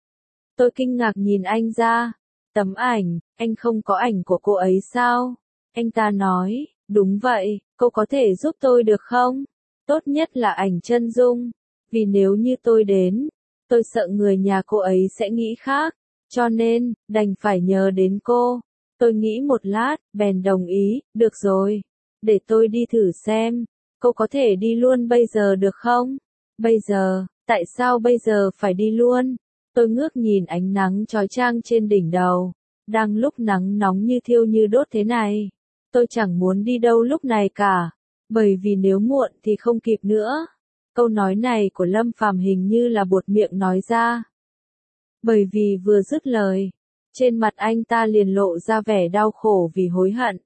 Tôi kinh ngạc nhìn anh ra. Tấm ảnh, anh không có ảnh của cô ấy sao? Anh ta nói, đúng vậy, cô có thể giúp tôi được không? Tốt nhất là ảnh chân dung, vì nếu như tôi đến, tôi sợ người nhà cô ấy sẽ nghĩ khác, cho nên, đành phải nhờ đến cô. Tôi nghĩ một lát, bèn đồng ý, được rồi, để tôi đi thử xem, cô có thể đi luôn bây giờ được không? Bây giờ, tại sao bây giờ phải đi luôn? Tôi ngước nhìn ánh nắng chói chang trên đỉnh đầu, đang lúc nắng nóng như thiêu như đốt thế này. Tôi chẳng muốn đi đâu lúc này cả, bởi vì nếu muộn thì không kịp nữa. Câu nói này của Lâm Phàm hình như là buột miệng nói ra. Bởi vì vừa dứt lời, trên mặt anh ta liền lộ ra vẻ đau khổ vì hối hận.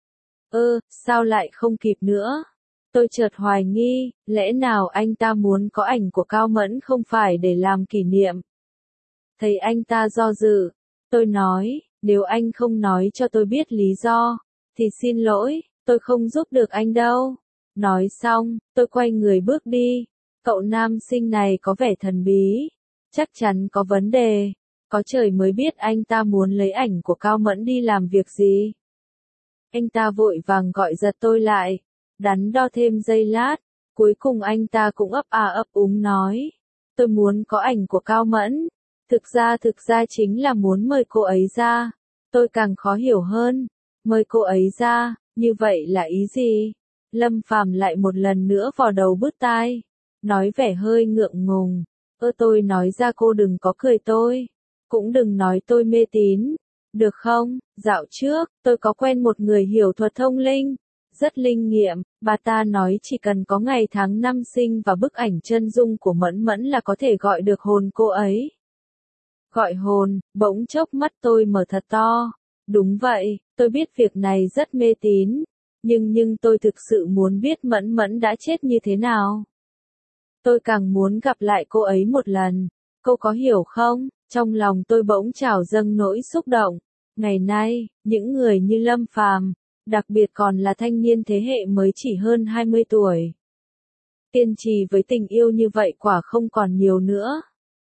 Sao lại không kịp nữa? Tôi chợt hoài nghi, lẽ nào anh ta muốn có ảnh của Cao Mẫn không phải để làm kỷ niệm? Thấy anh ta do dự, tôi nói, nếu anh không nói cho tôi biết lý do, thì xin lỗi, tôi không giúp được anh đâu. Nói xong, tôi quay người bước đi. Cậu nam sinh này có vẻ thần bí, chắc chắn có vấn đề. Có trời mới biết anh ta muốn lấy ảnh của Cao Mẫn đi làm việc gì. Anh ta vội vàng gọi giật tôi lại, đắn đo thêm giây lát, cuối cùng anh ta cũng ấp úng nói, tôi muốn có ảnh của Cao Mẫn, thực ra chính là muốn mời cô ấy ra. Tôi càng khó hiểu hơn, mời cô ấy ra, như vậy là ý gì? Lâm Phàm lại một lần nữa vò đầu bứt tai, nói vẻ hơi ngượng ngùng, tôi nói ra cô đừng có cười tôi, cũng đừng nói tôi mê tín, được không? Dạo trước, tôi có quen một người hiểu thuật thông linh, rất linh nghiệm, bà ta nói chỉ cần có ngày tháng năm sinh và bức ảnh chân dung của Mẫn Mẫn là có thể gọi được hồn cô ấy. Gọi hồn, bỗng chốc mắt tôi mở thật to. Đúng vậy, tôi biết việc này rất mê tín, nhưng tôi thực sự muốn biết Mẫn Mẫn đã chết như thế nào. Tôi càng muốn gặp lại cô ấy một lần, cô có hiểu không? Trong lòng tôi bỗng trào dâng nỗi xúc động. Ngày nay, những người như Lâm Phàm đặc biệt còn là thanh niên thế hệ mới chỉ hơn 20 tuổi. Kiên trì với tình yêu như vậy quả không còn nhiều nữa.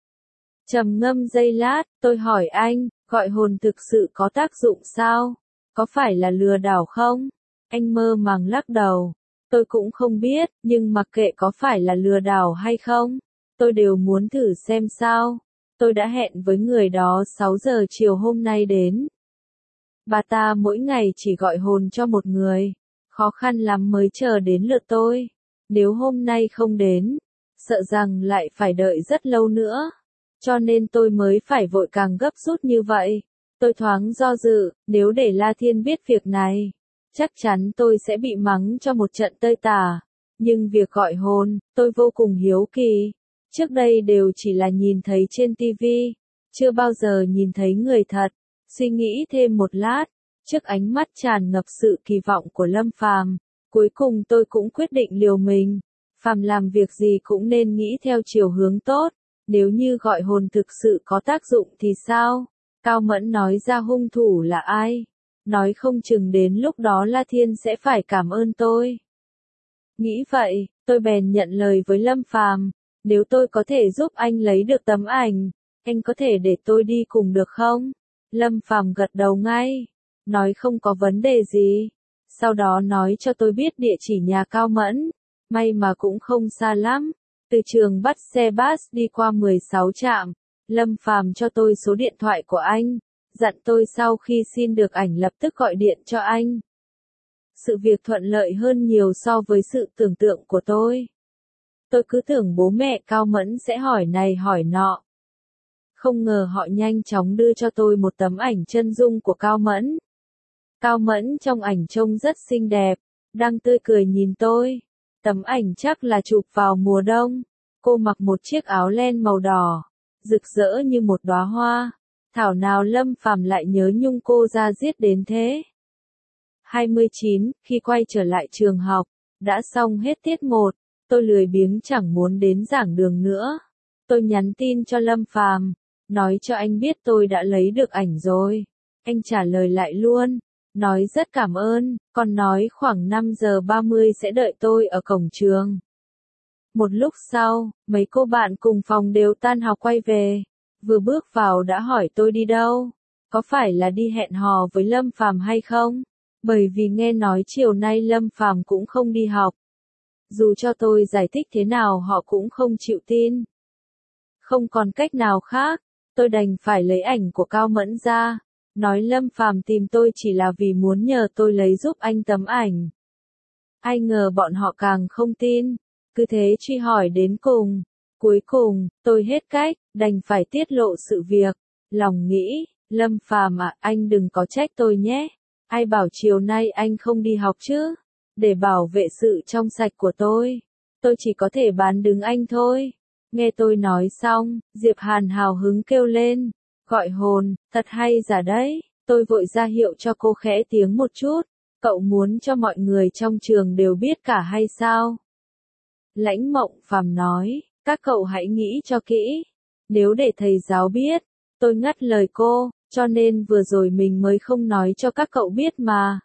Trầm ngâm giây lát, tôi hỏi anh, gọi hồn thực sự có tác dụng sao? Có phải là lừa đảo không? Anh mơ màng lắc đầu. Tôi cũng không biết, nhưng mặc kệ có phải là lừa đảo hay không, tôi đều muốn thử xem sao. Tôi đã hẹn với người đó 6 giờ chiều hôm nay đến. Bà ta mỗi ngày chỉ gọi hồn cho một người. Khó khăn lắm mới chờ đến lượt tôi. Nếu hôm nay không đến, sợ rằng lại phải đợi rất lâu nữa. Cho nên tôi mới phải vội càng gấp rút như vậy. Tôi thoáng do dự, nếu để La Thiên biết việc này, chắc chắn tôi sẽ bị mắng cho một trận tơi tả. Nhưng việc gọi hồn, tôi vô cùng hiếu kỳ. Trước đây đều chỉ là nhìn thấy trên TV, chưa bao giờ nhìn thấy người thật. Suy nghĩ thêm một lát, trước ánh mắt tràn ngập sự kỳ vọng của Lâm Phàm, cuối cùng tôi cũng quyết định liều mình. Phàm làm việc gì cũng nên nghĩ theo chiều hướng tốt. Nếu như gọi hồn thực sự có tác dụng thì sao? Cao Mẫn nói ra hung thủ là ai? Nói không chừng đến lúc đó La Thiên sẽ phải cảm ơn tôi. Nghĩ vậy, tôi bèn nhận lời với Lâm Phàm, nếu tôi có thể giúp anh lấy được tấm ảnh, anh có thể để tôi đi cùng được không? Lâm Phàm gật đầu ngay, nói không có vấn đề gì. Sau đó nói cho tôi biết địa chỉ nhà Cao Mẫn, may mà cũng không xa lắm. Từ trường bắt xe bus đi qua 16 trạm, Lâm Phàm cho tôi số điện thoại của anh, dặn tôi sau khi xin được ảnh lập tức gọi điện cho anh. Sự việc thuận lợi hơn nhiều so với sự tưởng tượng của tôi. Tôi cứ tưởng bố mẹ Cao Mẫn sẽ hỏi này hỏi nọ. Không ngờ họ nhanh chóng đưa cho tôi một tấm ảnh chân dung của Cao Mẫn. Cao Mẫn trong ảnh trông rất xinh đẹp, đang tươi cười nhìn tôi. Tấm ảnh chắc là chụp vào mùa đông. Cô mặc một chiếc áo len màu đỏ, rực rỡ như một đóa hoa. Thảo nào Lâm Phàm lại nhớ nhung cô ra giết đến thế. 29, khi quay trở lại trường học, đã xong hết tiết 1, tôi lười biếng chẳng muốn đến giảng đường nữa. Tôi nhắn tin cho Lâm Phàm, nói cho anh biết tôi đã lấy được ảnh rồi. Anh trả lời lại luôn, nói rất cảm ơn, còn nói khoảng 5 giờ 30 sẽ đợi tôi ở cổng trường. Một lúc sau, mấy cô bạn cùng phòng đều tan học quay về. Vừa bước vào đã hỏi tôi đi đâu, có phải là đi hẹn hò với Lâm Phàm hay không? Bởi vì nghe nói chiều nay Lâm Phàm cũng không đi học. Dù cho tôi giải thích thế nào họ cũng không chịu tin. Không còn cách nào khác, tôi đành phải lấy ảnh của Cao Mẫn ra, nói Lâm Phàm tìm tôi chỉ là vì muốn nhờ tôi lấy giúp anh tấm ảnh. Ai ngờ bọn họ càng không tin, cứ thế truy hỏi đến cùng. Cuối cùng, tôi hết cách, đành phải tiết lộ sự việc. Lòng nghĩ, Lâm Phàm à, anh đừng có trách tôi nhé. Ai bảo chiều nay anh không đi học chứ? Để bảo vệ sự trong sạch của tôi chỉ có thể bán đứng anh thôi. Nghe tôi nói xong, Diệp Hàn hào hứng kêu lên, gọi hồn, thật hay giả đấy. Tôi vội ra hiệu cho cô khẽ tiếng một chút. Cậu muốn cho mọi người trong trường đều biết cả hay sao? Lãnh Mộng Phàm nói, các cậu hãy nghĩ cho kỹ. Nếu để thầy giáo biết, tôi ngắt lời cô, cho nên vừa rồi mình mới không nói cho các cậu biết mà.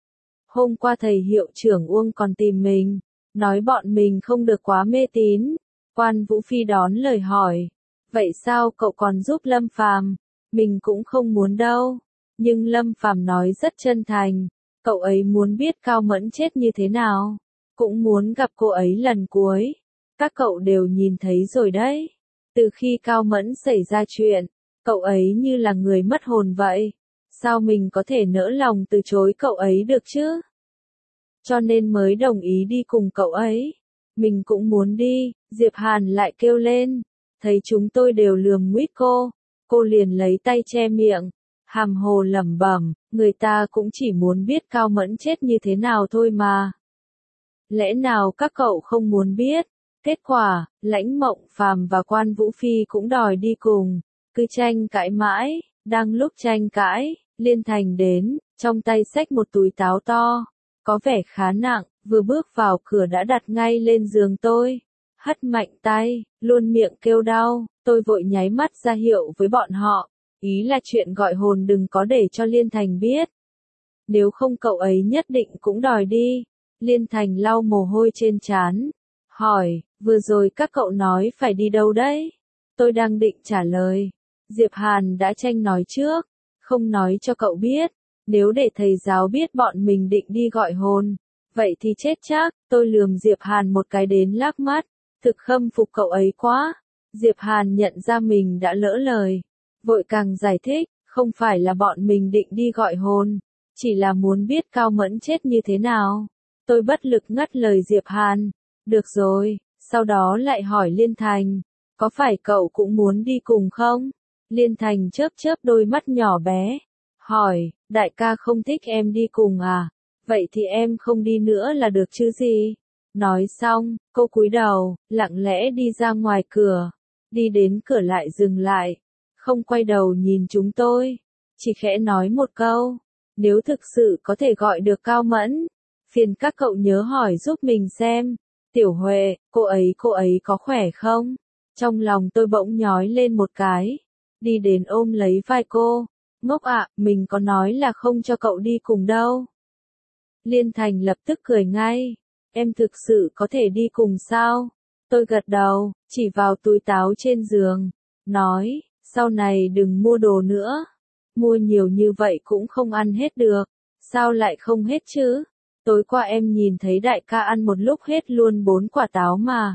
Hôm qua thầy hiệu trưởng Uông còn tìm mình, nói bọn mình không được quá mê tín. Quan Vũ Phi đón lời hỏi, vậy sao cậu còn giúp Lâm Phàm? Mình cũng không muốn đâu. Nhưng Lâm Phàm nói rất chân thành, cậu ấy muốn biết Cao Mẫn chết như thế nào, cũng muốn gặp cô ấy lần cuối. Các cậu đều nhìn thấy rồi đấy. Từ khi Cao Mẫn xảy ra chuyện, cậu ấy như là người mất hồn vậy. Sao mình có thể nỡ lòng từ chối cậu ấy được chứ? Cho nên mới đồng ý đi cùng cậu ấy. Mình cũng muốn đi. Diệp Hàn lại kêu lên. Thấy chúng tôi đều lườm nguýt cô liền lấy tay che miệng, hàm hồ lẩm bẩm, người ta cũng chỉ muốn biết Cao Mẫn chết như thế nào thôi mà. Lẽ nào các cậu không muốn biết? Kết quả, Lãnh Mộng Phàm và Quan Vũ Phi cũng đòi đi cùng, cứ tranh cãi mãi. Đang lúc tranh cãi, Liên Thành đến, trong tay xách một túi táo to, có vẻ khá nặng, vừa bước vào cửa đã đặt ngay lên giường tôi. Hất mạnh tay, luôn miệng kêu đau, tôi vội nháy mắt ra hiệu với bọn họ, ý là chuyện gọi hồn đừng có để cho Liên Thành biết. nếu không cậu ấy nhất định cũng đòi đi. Liên Thành lau mồ hôi trên trán, hỏi, vừa rồi các cậu nói phải đi đâu đấy? Tôi đang định trả lời. Diệp Hàn đã tranh nói trước, không nói cho cậu biết, nếu để thầy giáo biết bọn mình định đi gọi hồn, vậy thì chết chắc. Tôi lườm Diệp Hàn một cái đến lác mắt, thực khâm phục cậu ấy quá. Diệp Hàn nhận ra mình đã lỡ lời, vội càng giải thích, không phải là bọn mình định đi gọi hồn, chỉ là muốn biết Cao Mẫn chết như thế nào. Tôi bất lực ngắt lời Diệp Hàn, được rồi, sau đó lại hỏi Liên Thành, có phải cậu cũng muốn đi cùng không? Liên Thành chớp chớp đôi mắt nhỏ bé, hỏi, đại ca không thích em đi cùng à? Vậy thì em không đi nữa là được chứ gì? Nói xong, cô cúi đầu, lặng lẽ đi ra ngoài cửa, đi đến cửa lại dừng lại, không quay đầu nhìn chúng tôi, chỉ khẽ nói một câu, nếu thực sự có thể gọi được Cao Mẫn, phiền các cậu nhớ hỏi giúp mình xem, Tiểu Huệ, cô ấy có khỏe không? Trong lòng tôi bỗng nhói lên một cái, đi đến ôm lấy vai cô, ngốc ạ, mình có nói là không cho cậu đi cùng đâu. Liên Thành lập tức cười ngay, em thực sự có thể đi cùng sao? Tôi gật đầu, chỉ vào túi táo trên giường, nói, sau này đừng mua đồ nữa, mua nhiều như vậy cũng không ăn hết được, sao lại không hết chứ? Tối qua em nhìn thấy đại ca ăn một lúc hết luôn 4 quả táo mà.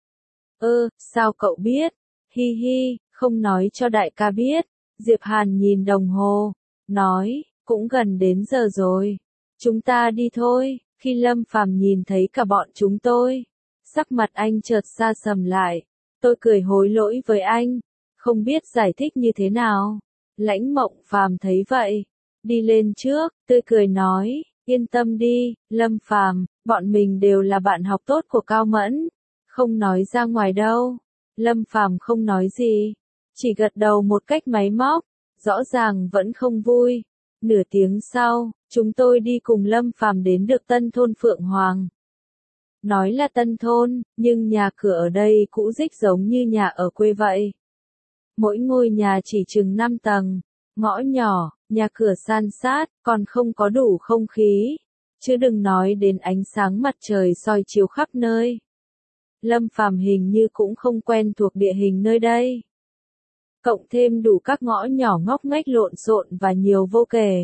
Sao cậu biết? Hi hi, không nói cho đại ca biết. Diệp Hàn nhìn đồng hồ, nói, cũng gần đến giờ rồi. Chúng ta đi thôi. Khi Lâm Phàm nhìn thấy cả bọn chúng tôi, sắc mặt anh chợt xa sầm lại. Tôi cười hối lỗi với anh, không biết giải thích như thế nào. Lãnh Mộng Phàm thấy vậy, đi lên trước, tươi cười nói, yên tâm đi, Lâm Phàm, bọn mình đều là bạn học tốt của Cao Mẫn, không nói ra ngoài đâu. Lâm Phàm không nói gì, chỉ gật đầu một cách máy móc, rõ ràng vẫn không vui. Nửa tiếng sau, chúng tôi đi cùng Lâm Phàm đến được tân thôn Phượng Hoàng. Nói là tân thôn, nhưng nhà cửa ở đây cũ rích giống như nhà ở quê vậy. Mỗi ngôi nhà chỉ chừng 5 tầng, ngõ nhỏ, nhà cửa san sát, còn không có đủ không khí, chứ đừng nói đến ánh sáng mặt trời soi chiếu khắp nơi. Lâm Phàm hình như cũng không quen thuộc địa hình nơi đây. Cộng thêm đủ các ngõ nhỏ ngóc ngách lộn xộn và nhiều vô kể.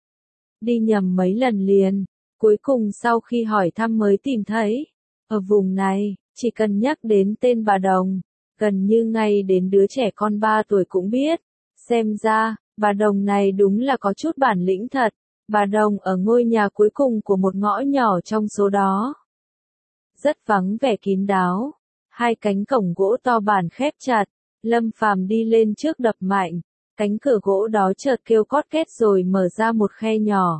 Đi nhầm mấy lần liền, cuối cùng sau khi hỏi thăm mới tìm thấy. Ở vùng này, chỉ cần nhắc đến tên bà Đồng, gần như ngay đến đứa trẻ con 3 tuổi cũng biết. Xem ra, bà Đồng này đúng là có chút bản lĩnh thật. Bà Đồng ở ngôi nhà cuối cùng của một ngõ nhỏ trong số đó. Rất vắng vẻ kín đáo. 2 cánh cổng gỗ to bản khép chặt. Lâm Phàm đi lên trước đập mạnh. Cánh cửa gỗ đó chợt kêu cót két rồi mở ra một khe nhỏ.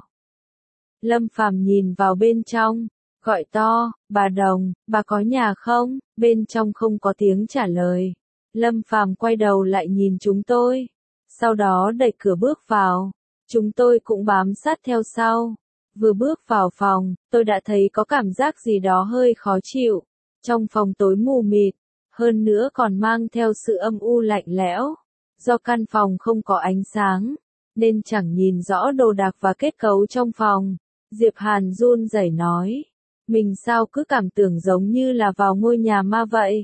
Lâm Phàm nhìn vào bên trong, gọi to, bà Đồng, bà có nhà không? Bên trong không có tiếng trả lời. Lâm Phàm quay đầu lại nhìn chúng tôi. Sau đó đẩy cửa bước vào. Chúng tôi cũng bám sát theo sau. Vừa bước vào phòng, tôi đã thấy có cảm giác gì đó hơi khó chịu. Trong phòng tối mù mịt, hơn nữa còn mang theo sự âm u lạnh lẽo. Do căn phòng không có ánh sáng, nên chẳng nhìn rõ đồ đạc và kết cấu trong phòng. Diệp Hàn run rẩy nói, mình sao cứ cảm tưởng giống như là vào ngôi nhà ma vậy.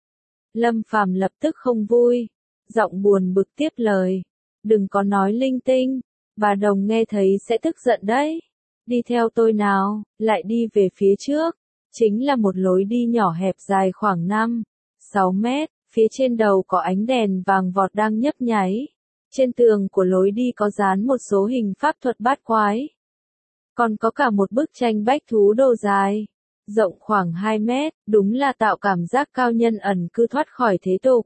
Lâm Phàm lập tức không vui, giọng buồn bực tiếp lời, đừng có nói linh tinh, bà Đồng nghe thấy sẽ tức giận đấy. Đi theo tôi nào, lại đi về phía trước, chính là một lối đi nhỏ hẹp dài khoảng 5-6 mét, phía trên đầu có ánh đèn vàng vọt đang nhấp nháy. Trên tường của lối đi có dán một số hình pháp thuật bát quái. Còn có cả một bức tranh bách thú đồ dài, rộng khoảng 2 mét, đúng là tạo cảm giác cao nhân ẩn cư thoát khỏi thế tục.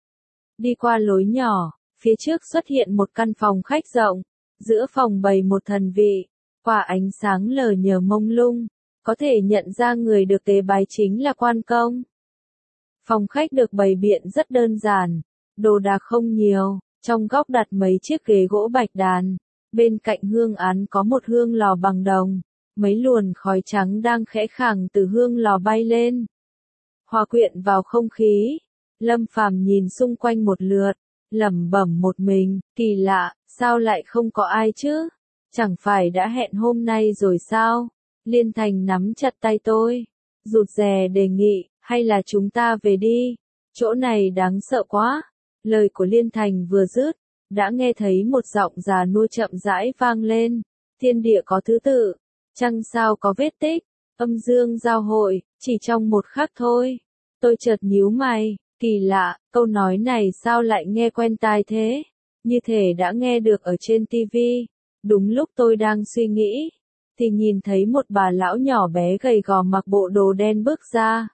Đi qua lối nhỏ, phía trước xuất hiện một căn phòng khách rộng, giữa phòng bày một thần vị, qua ánh sáng lờ nhờ mông lung, có thể nhận ra người được tế bái chính là quan công. Phòng khách được bày biện rất đơn giản, đồ đạc không nhiều, trong góc đặt mấy chiếc ghế gỗ bạch đàn, bên cạnh hương án có một hương lò bằng đồng, mấy luồn khói trắng đang khẽ khàng từ hương lò bay lên, hòa quyện vào không khí. Lâm Phàm nhìn xung quanh một lượt, lẩm bẩm một mình, kỳ lạ, sao lại không có ai chứ? Chẳng phải đã hẹn hôm nay rồi sao? Liên Thành nắm chặt tay tôi, rụt rè đề nghị, hay là chúng ta về đi, chỗ này đáng sợ quá. Lời của Liên Thành vừa dứt, đã nghe thấy một giọng già nua chậm rãi vang lên, thiên địa có thứ tự, trăng sao có vết tích, âm dương giao hội, chỉ trong một khắc thôi. Tôi chợt nhíu mày, kỳ lạ, câu nói này sao lại nghe quen tai thế, như thể đã nghe được ở trên tivi. Đúng lúc tôi đang suy nghĩ, thì nhìn thấy một bà lão nhỏ bé gầy gò mặc bộ đồ đen bước ra.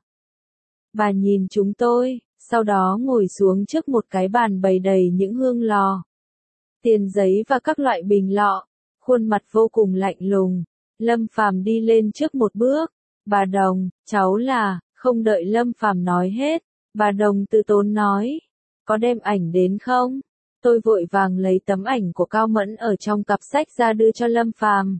Bà nhìn chúng tôi, sau đó ngồi xuống trước một cái bàn bày đầy những hương lò, tiền giấy và các loại bình lọ, khuôn mặt vô cùng lạnh lùng. Lâm Phàm đi lên trước một bước, bà Đồng, cháu là, không đợi Lâm Phàm nói hết, bà Đồng từ tốn nói, có đem ảnh đến không? Tôi vội vàng lấy tấm ảnh của Cao Mẫn ở trong cặp sách ra đưa cho Lâm Phàm.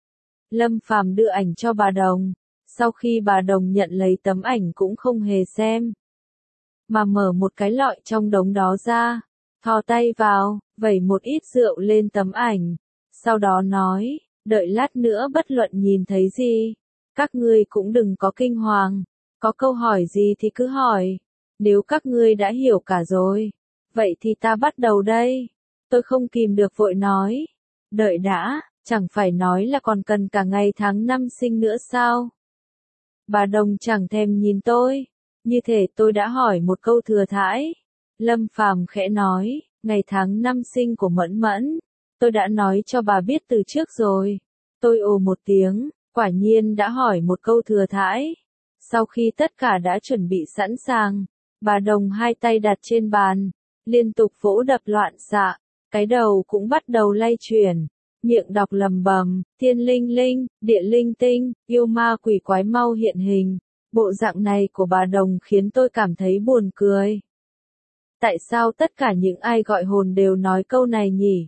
Lâm Phàm đưa ảnh cho bà Đồng, sau khi bà Đồng nhận lấy tấm ảnh cũng không hề xem, mà mở một cái lọ trong đống đó ra, thò tay vào, vẩy một ít rượu lên tấm ảnh, sau đó nói, đợi lát nữa bất luận nhìn thấy gì, các ngươi cũng đừng có kinh hoàng, có câu hỏi gì thì cứ hỏi, nếu các ngươi đã hiểu cả rồi, vậy thì ta bắt đầu đây. Tôi không kìm được vội nói, đợi đã, chẳng phải nói là còn cần cả ngày tháng năm sinh nữa sao? Bà Đồng chẳng thèm nhìn tôi, như thể tôi đã hỏi một câu thừa thãi. Lâm Phàm khẽ nói, ngày tháng năm sinh của Mẫn Mẫn, tôi đã nói cho bà biết từ trước rồi. Tôi ồ một tiếng, quả nhiên đã hỏi một câu thừa thãi. Sau khi tất cả đã chuẩn bị sẵn sàng, bà Đồng hai tay đặt trên bàn, liên tục vỗ đập loạn xạ, cái đầu cũng bắt đầu lay chuyển, miệng đọc lầm bầm, thiên linh linh, địa linh tinh, yêu ma quỷ quái mau hiện hình. Bộ dạng này của bà Đồng khiến tôi cảm thấy buồn cười. Tại sao tất cả những ai gọi hồn đều nói câu này nhỉ?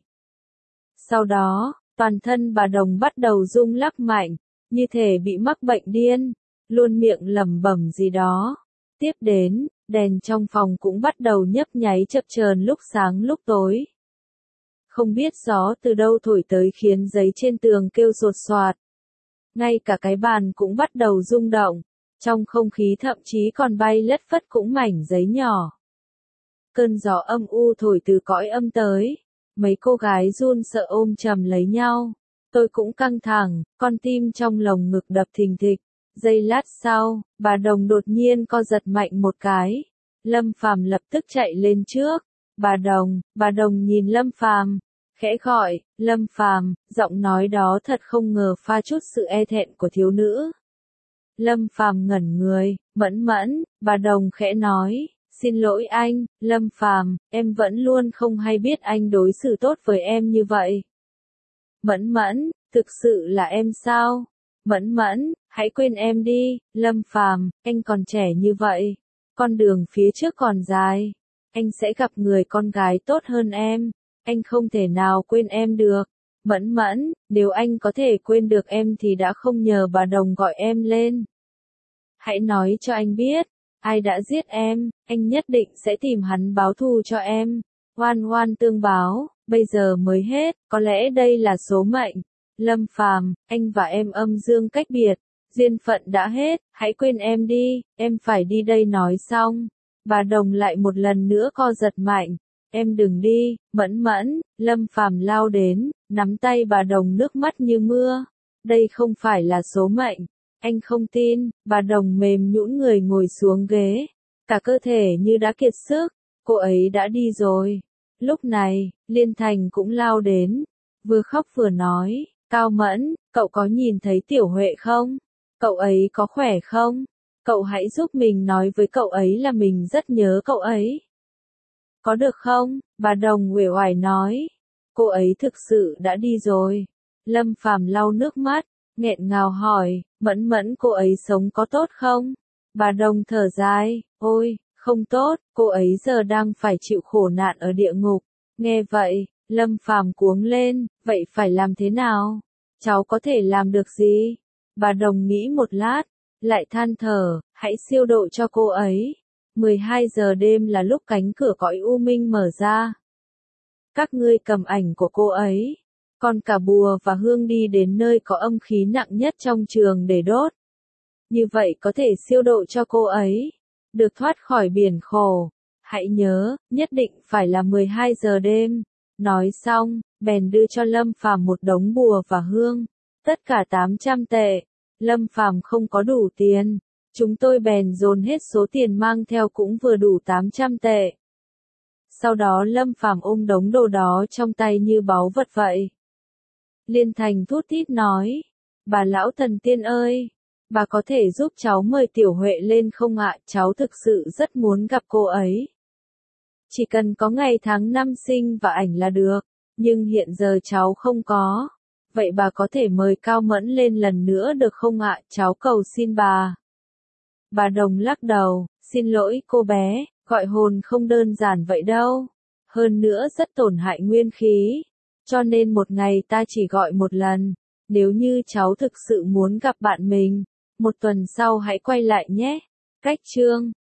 Sau đó, toàn thân bà Đồng bắt đầu rung lắc mạnh, như thể bị mắc bệnh điên, luôn miệng lẩm bẩm gì đó. Tiếp đến, đèn trong phòng cũng bắt đầu nhấp nháy chập chờn lúc sáng lúc tối. Không biết gió từ đâu thổi tới khiến giấy trên tường kêu sột soạt. Ngay cả cái bàn cũng bắt đầu rung động, trong không khí thậm chí còn bay lất phất cũng mảnh giấy nhỏ. Cơn gió âm u thổi từ cõi âm tới, mấy cô gái run sợ ôm chầm lấy nhau. Tôi cũng căng thẳng, con tim trong lồng ngực đập thình thịch. Giây lát sau, bà Đồng đột nhiên co giật mạnh một cái. Lâm Phàm lập tức chạy lên trước. Bà Đồng nhìn Lâm Phàm, khẽ gọi, Lâm Phàm, giọng nói đó thật không ngờ pha chút sự e thẹn của thiếu nữ. Lâm Phàm ngẩn người, Mẫn Mẫn, bà Đồng khẽ nói, xin lỗi anh, Lâm Phàm, em vẫn luôn không hay biết anh đối xử tốt với em như vậy. Mẫn Mẫn, thực sự là em sao? Mẫn Mẫn, hãy quên em đi, Lâm Phàm, anh còn trẻ như vậy, con đường phía trước còn dài, anh sẽ gặp người con gái tốt hơn em, anh không thể nào quên em được. Mẫn Mẫn, nếu anh có thể quên được em thì đã không nhờ bà Đồng gọi em lên. Hãy nói cho anh biết, ai đã giết em, anh nhất định sẽ tìm hắn báo thù cho em. Oan oan tương báo, bây giờ mới hết, có lẽ đây là số mệnh. Lâm Phàm, anh và em âm dương cách biệt, duyên phận đã hết, hãy quên em đi, em phải đi đây. Nói xong, bà Đồng lại một lần nữa co giật mạnh. Em đừng đi, Mẫn Mẫn. Lâm Phàm lao đến, nắm tay bà Đồng nước mắt như mưa. Đây không phải là số mệnh. Anh không tin. Bà Đồng mềm nhũn người ngồi xuống ghế, cả cơ thể như đã kiệt sức. Cô ấy đã đi rồi. Lúc này, Liên Thành cũng lao đến, vừa khóc vừa nói, Cao Mẫn, cậu có nhìn thấy Tiểu Huệ không? Cậu ấy có khỏe không? Cậu hãy giúp mình nói với cậu ấy là mình rất nhớ cậu ấy. Có được không? Bà Đồng uể oải nói. Cô ấy thực sự đã đi rồi. Lâm Phàm lau nước mắt, nghẹn ngào hỏi, Mẫn Mẫn cô ấy sống có tốt không? Bà Đồng thở dài, ôi, không tốt, cô ấy giờ đang phải chịu khổ nạn ở địa ngục. Nghe vậy, Lâm Phàm cuống lên, vậy phải làm thế nào? Cháu có thể làm được gì? Bà Đồng nghĩ một lát, lại than thở, hãy siêu độ cho cô ấy. 12 giờ đêm là lúc cánh cửa cõi u minh mở ra. Các ngươi cầm ảnh của cô ấy, còn cả bùa và hương đi đến nơi có âm khí nặng nhất trong trường để đốt. Như vậy có thể siêu độ cho cô ấy, được thoát khỏi biển khổ. Hãy nhớ, nhất định phải là 12 giờ đêm. Nói xong, bèn đưa cho Lâm Phàm một đống bùa và hương, tất cả 800 tệ. Lâm Phàm không có đủ tiền, chúng tôi bèn dồn hết số tiền mang theo cũng vừa đủ 800 tệ. Sau đó Lâm Phàm ôm đống đồ đó trong tay như báu vật vậy. Liên Thành thút thít nói, bà lão thần tiên ơi, bà có thể giúp cháu mời Tiểu Huệ lên không ạ? Cháu thực sự rất muốn gặp cô ấy. Chỉ cần có ngày tháng năm sinh và ảnh là được, nhưng hiện giờ cháu không có. Vậy bà có thể mời Cao Mẫn lên lần nữa được không ạ? Cháu cầu xin bà. Bà Đồng lắc đầu, xin lỗi cô bé, gọi hồn không đơn giản vậy đâu. Hơn nữa rất tổn hại nguyên khí. Cho nên một ngày ta chỉ gọi một lần. Nếu như cháu thực sự muốn gặp bạn mình, một tuần sau hãy quay lại nhé. Cách chương